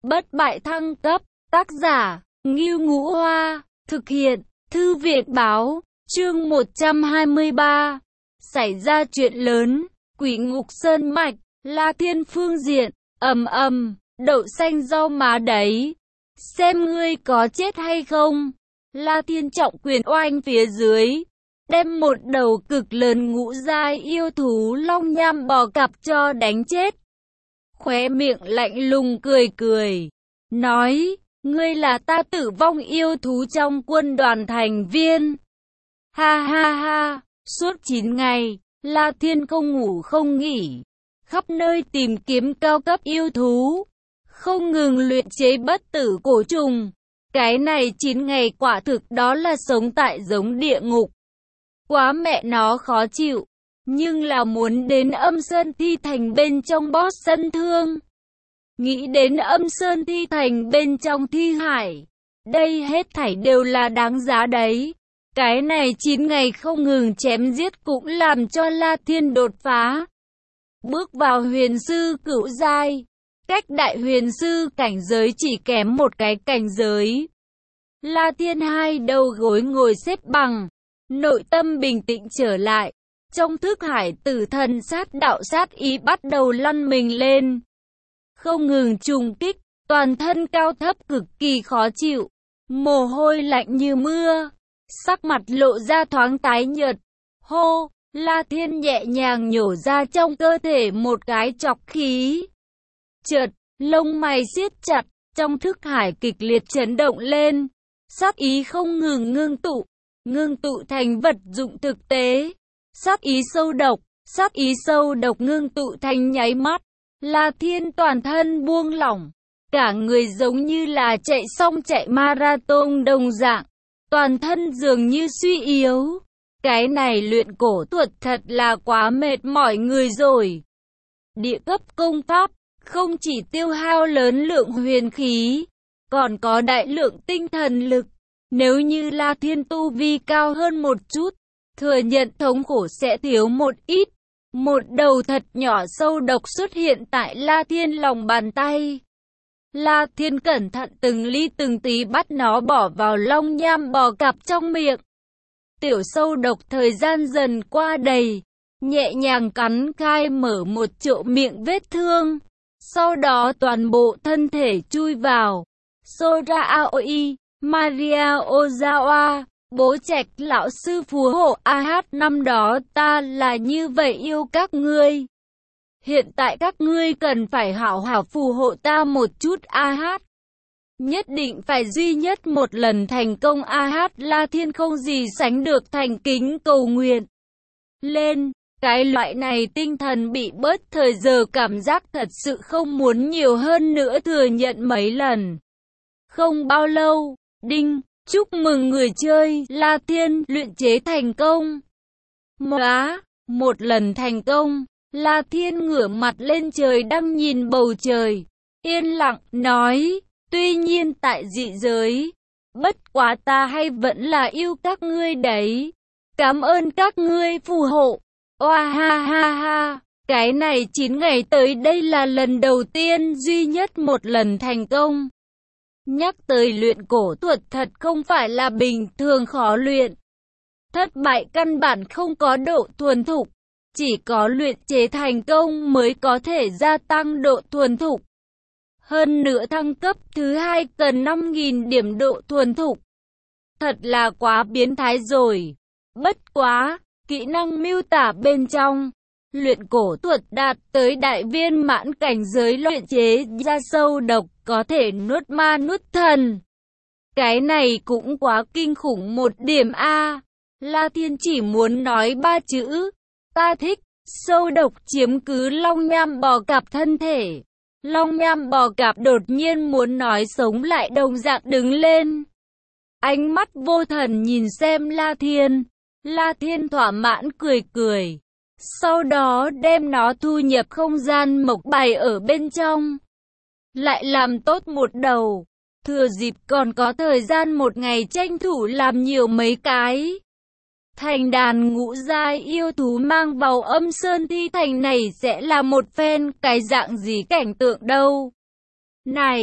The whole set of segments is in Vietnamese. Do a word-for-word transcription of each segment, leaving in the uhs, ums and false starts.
Bất bại thăng cấp, tác giả, Ngưu Ngũ Hoa, thực hiện, Thư viện Báo, chương một trăm hai mươi ba. Xảy ra chuyện lớn, Quỷ Ngục Sơn Mạch, La Thiên phương diện, ầm ầm, đậu xanh rau má đấy. Xem ngươi có chết hay không. La Thiên trọng quyền oanh phía dưới, đem một đầu cực lớn ngũ giai yêu thú long nham bò cạp cho đánh chết. Khóe miệng lạnh lùng cười cười, nói, ngươi là ta tử vong yêu thú trong quân đoàn thành viên. Ha ha ha, suốt chín ngày, La Thiên không ngủ không nghỉ, khắp nơi tìm kiếm cao cấp yêu thú, không ngừng luyện chế bất tử cổ trùng. Cái này chín ngày quả thực đó là sống tại giống địa ngục. Quá mẹ nó khó chịu, nhưng là muốn đến âm sơn thi thành bên trong boss sân thương. Nghĩ đến âm sơn thi thành bên trong thi hải, đây hết thảy đều là đáng giá đấy. Cái này chín ngày không ngừng chém giết cũng làm cho La Thiên đột phá. Bước vào huyền sư cửu giai, cách đại huyền sư cảnh giới chỉ kém một cái cảnh giới. La Thiên hai đầu gối ngồi xếp bằng, nội tâm bình tĩnh trở lại. Trong thức hải tử thần sát đạo sát ý bắt đầu lăn mình lên, không ngừng trùng kích, toàn thân cao thấp cực kỳ khó chịu, mồ hôi lạnh như mưa, sắc mặt lộ ra thoáng tái nhợt. Hô, La Thiên nhẹ nhàng nhổ ra trong cơ thể một cái trọc khí. Chợt, lông mày siết chặt, trong thức hải kịch liệt chấn động lên, sát ý không ngừng ngưng tụ, ngưng tụ thành vật dụng thực tế. Sát ý sâu độc, sát ý sâu độc ngưng tụ thành nháy mắt, La Thiên toàn thân buông lỏng, cả người giống như là chạy xong chạy marathon đồng dạng, toàn thân dường như suy yếu. Cái này luyện cổ thuật thật là quá mệt mỏi người rồi. Địa cấp công pháp, không chỉ tiêu hao lớn lượng huyền khí, còn có đại lượng tinh thần lực. Nếu như La Thiên tu vi cao hơn một chút, thừa nhận thống khổ sẽ thiếu một ít. Một đầu thật nhỏ sâu độc xuất hiện tại La Thiên lòng bàn tay. La Thiên cẩn thận từng ly từng tí bắt nó bỏ vào long nham bò cạp trong miệng. Tiểu sâu độc thời gian dần qua đầy, nhẹ nhàng cắn khai mở một chỗ miệng vết thương. Sau đó toàn bộ thân thể chui vào. Sora Aoi, Maria Ozawa, bố trạch lão sư phù hộ a hát năm đó ta là như vậy yêu các ngươi. Hiện tại các ngươi cần phải hảo hảo phù hộ ta một chút a hát. Nhất định phải duy nhất một lần thành công a hát. La Thiên không gì sánh được thành kính cầu nguyện lên. Cái loại này tinh thần bị bớt thời giờ cảm giác thật sự không muốn nhiều hơn nữa thừa nhận mấy lần. Không bao lâu, đinh. Chúc mừng người chơi, La Thiên luyện chế thành công. Móa, một lần thành công, La Thiên ngửa mặt lên trời đang nhìn bầu trời, yên lặng, nói, tuy nhiên tại dị giới, bất quá ta hay vẫn là yêu các ngươi đấy. Cảm ơn các ngươi phù hộ. Oa ha ha ha, cái này chín ngày tới đây là lần đầu tiên duy nhất một lần thành công. Nhắc tới luyện cổ thuật thật không phải là bình thường khó luyện. Thất bại căn bản không có độ thuần thục, chỉ có luyện chế thành công mới có thể gia tăng độ thuần thục. Hơn nữa thăng cấp thứ hai cần năm nghìn điểm độ thuần thục. Thật là quá biến thái rồi. Bất quá, kỹ năng miêu tả bên trong, luyện cổ thuật đạt tới đại viên mãn cảnh giới luyện chế ra sâu độc, có thể nuốt ma nuốt thần. Cái này cũng quá kinh khủng một điểm a. La Thiên chỉ muốn nói ba chữ, ta thích. Sâu độc chiếm cứ long nham bò cạp thân thể. Long nham bò cạp đột nhiên muốn nói sống lại đồng dạng đứng lên. Ánh mắt vô thần nhìn xem La Thiên. La Thiên thỏa mãn cười cười. Sau đó đem nó thu nhập không gian mộc bài ở bên trong. Lại làm tốt một đầu. Thừa dịp còn có thời gian một ngày tranh thủ làm nhiều mấy cái. Thành đàn ngũ giai yêu thú mang vào âm sơn thi thành này sẽ là một phen cái dạng gì cảnh tượng đâu. Này,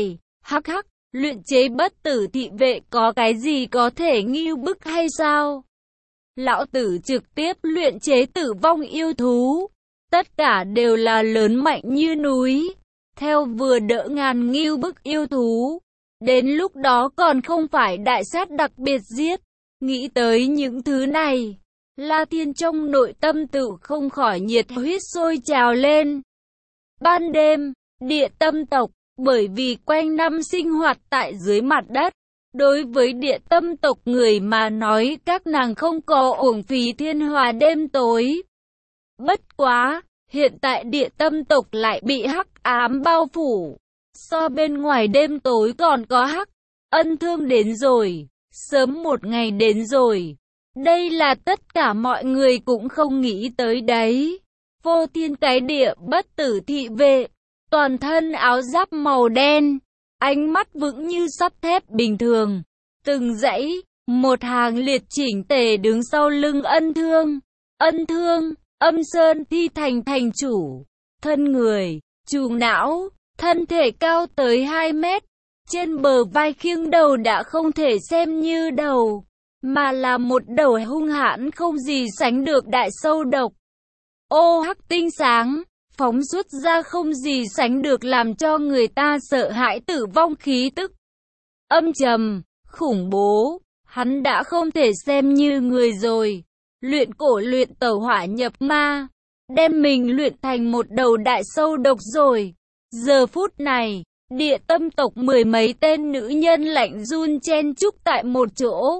Hắc hắc, luyện chế bất tử thị vệ có cái gì có thể ngưu bức hay sao? Lão tử trực tiếp luyện chế tử vong yêu thú. Tất cả đều là lớn mạnh như núi. Theo vừa đỡ ngàn ngưu bức yêu thú. Đến lúc đó còn không phải đại sát đặc biệt giết. Nghĩ tới những thứ này, La Thiên trong nội tâm tự không khỏi nhiệt huyết sôi trào lên. Ban đêm, địa tâm tộc, bởi vì quanh năm sinh hoạt tại dưới mặt đất, đối với địa tâm tộc người mà nói các nàng không có uổng phí thiên hòa đêm tối. Bất quá, hiện tại địa tâm tộc lại bị hắc ám bao phủ. So bên ngoài đêm tối còn có hắc, ân thương đến rồi, sớm một ngày đến rồi. Đây là tất cả mọi người cũng không nghĩ tới đấy. Vô thiên cái địa bất tử thị vệ, toàn thân áo giáp màu đen, ánh mắt vững như sắt thép bình thường. Từng dãy, một hàng liệt chỉnh tề đứng sau lưng ân thương. Ân thương, âm sơn thi thành thành chủ, thân người, trùng não, thân thể cao tới hai mét. Trên bờ vai khiêng đầu đã không thể xem như đầu, mà là một đầu hung hãn không gì sánh được đại sâu độc. Ô hắc tinh sáng, phóng xuất ra không gì sánh được làm cho người ta sợ hãi tử vong khí tức. Âm trầm, khủng bố, hắn đã không thể xem như người rồi. Luyện cổ luyện tẩu hỏa nhập ma, đem mình luyện thành một đầu đại sâu độc rồi. Giờ phút này, địa tâm tộc mười mấy tên nữ nhân lạnh run chen chúc tại một chỗ.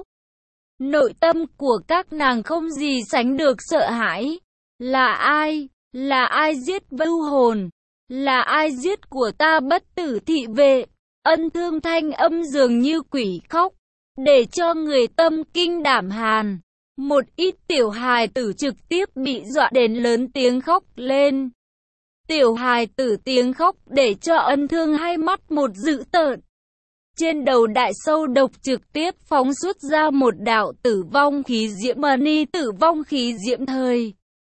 Nội tâm của các nàng không gì sánh được sợ hãi. Là ai? Là ai giết vưu hồn? Là ai giết của ta bất tử thị vệ? Ân thương thanh âm dường như quỷ khóc, để cho người tâm kinh đảm hàn. Một ít tiểu hài tử trực tiếp bị dọa đến lớn tiếng khóc lên. Tiểu hài tử tiếng khóc để cho ân thương hai mắt một dữ tợn. Trên đầu đại sâu độc trực tiếp phóng xuất ra một đạo tử vong khí diễm mani tử vong khí diễm thời.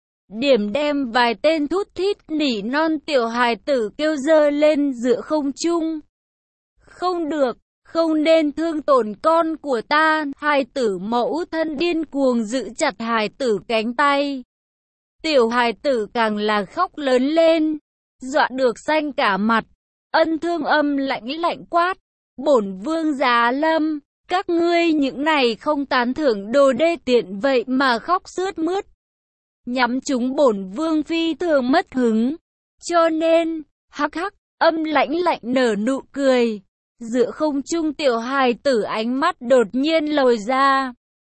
Điểm đem vài tên thút thít nỉ non tiểu hài tử kêu dơ lên giữa không trung. Không được, không nên thương tổn con của ta. Hài tử mẫu thân điên cuồng giữ chặt hài tử cánh tay. Tiểu hài tử càng là khóc lớn lên, dọa được xanh cả mặt. Ân thương âm lạnh lạnh quát, bổn vương Giá Lâm, các ngươi những này không tán thưởng đồ đê tiện vậy mà khóc sướt mướt. Nhắm chúng bổn vương phi thường mất hứng. Cho nên, hắc hắc, âm lãnh lạnh nở nụ cười. Giữa không trung tiểu hài tử ánh mắt đột nhiên lồi ra.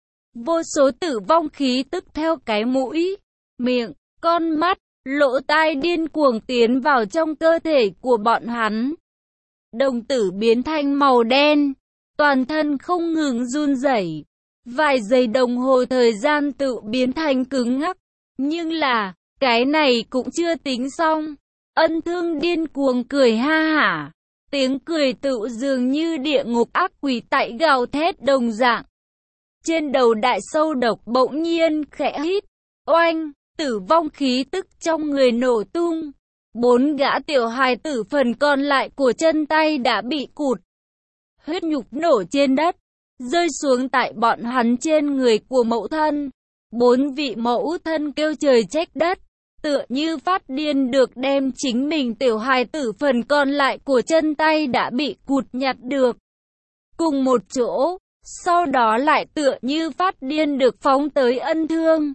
Vô số tử vong khí tức theo cái mũi, miệng, con mắt, lỗ tai điên cuồng tiến vào trong cơ thể của bọn hắn. Đồng tử biến thành màu đen, toàn thân không ngừng run rẩy. Vài giây đồng hồ thời gian tự biến thành cứng ngắc. Nhưng là, cái này cũng chưa tính xong. Ân thương điên cuồng cười ha hả. Tiếng cười tự dường như địa ngục ác quỷ tại gào thét đồng dạng. Trên đầu đại sâu độc bỗng nhiên khẽ hít. Oanh, tử vong khí tức trong người nổ tung. Bốn gã tiểu hài tử phần còn lại của chân tay đã bị cụt. Huyết nhục nổ trên đất, rơi xuống tại bọn hắn trên người của mẫu thân. Bốn vị mẫu thân kêu trời trách đất, tựa như phát điên được đem chính mình tiểu hài tử phần còn lại của chân tay đã bị cụt nhặt được. Cùng một chỗ, sau đó lại tựa như phát điên được phóng tới ân thương.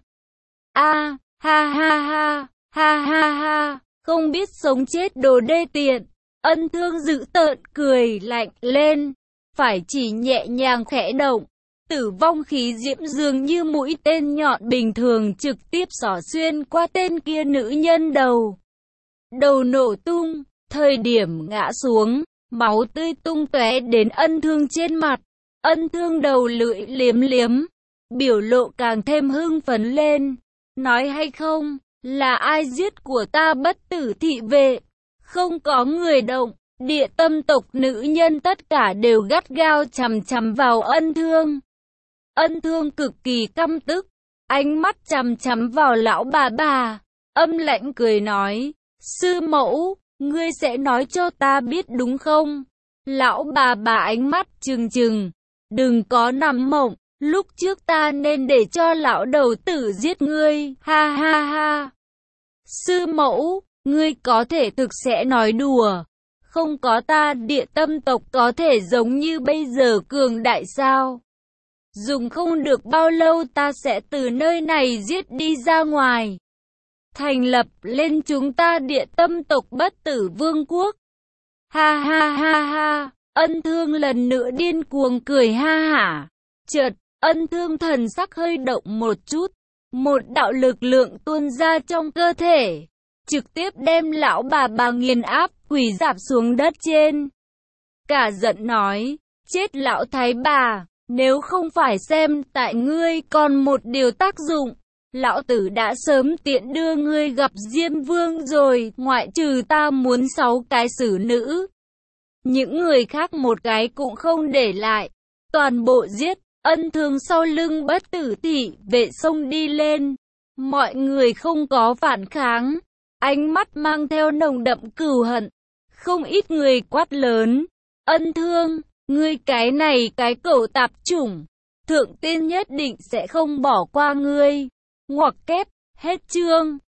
A, ha ha ha, ha ha ha, không biết sống chết đồ đê tiện. Ân thương dữ tợn cười lạnh lên, phải chỉ nhẹ nhàng khẽ động. Tử vong khí diễm dường như mũi tên nhọn bình thường trực tiếp xỏ xuyên qua tên kia nữ nhân đầu. Đầu nổ tung, thời điểm ngã xuống, máu tươi tung tóe đến ân thương trên mặt. Ân thương đầu lưỡi liếm liếm, biểu lộ càng thêm hưng phấn lên. Nói hay không, là ai giết của ta bất tử thị vệ? Không có người động, địa tâm tộc nữ nhân tất cả đều gắt gao chằm chằm vào ân thương. Ân thương cực kỳ căm tức, ánh mắt chằm chằm vào lão bà bà, âm lãnh cười nói, sư mẫu, ngươi sẽ nói cho ta biết đúng không? Lão bà bà ánh mắt trừng trừng. Đừng có nằm mộng, lúc trước ta nên để cho lão đầu tử giết ngươi, ha ha ha. Sư mẫu, ngươi có thể thực sẽ nói đùa. Không có ta Địa Tâm tộc có thể giống như bây giờ cường đại sao? Dùng không được bao lâu ta sẽ từ nơi này giết đi ra ngoài. Thành lập lên chúng ta Địa Tâm tộc Bất Tử Vương quốc. Ha ha ha ha, Ân Thương lần nữa điên cuồng cười ha hả. Chợt, Ân Thương thần sắc hơi động một chút. Một đạo lực lượng tuôn ra trong cơ thể. Trực tiếp đem lão bà bà nghiền áp, quỳ rạp xuống đất trên. Cả giận nói, chết lão thái bà, nếu không phải xem tại ngươi còn một điều tác dụng. Lão tử đã sớm tiện đưa ngươi gặp Diêm Vương rồi, ngoại trừ ta muốn sáu cái xử nữ. Những người khác một cái cũng không để lại, toàn bộ giết. Ân Thương sau lưng Bất Tử thị vệ xông đi lên. Mọi người không có phản kháng, ánh mắt mang theo nồng đậm cừu hận. Không ít người quát lớn, Ân Thương, ngươi cái này cái cẩu tạp chủng, thượng tiên nhất định sẽ không bỏ qua ngươi. Ngoặc kép, hết chương.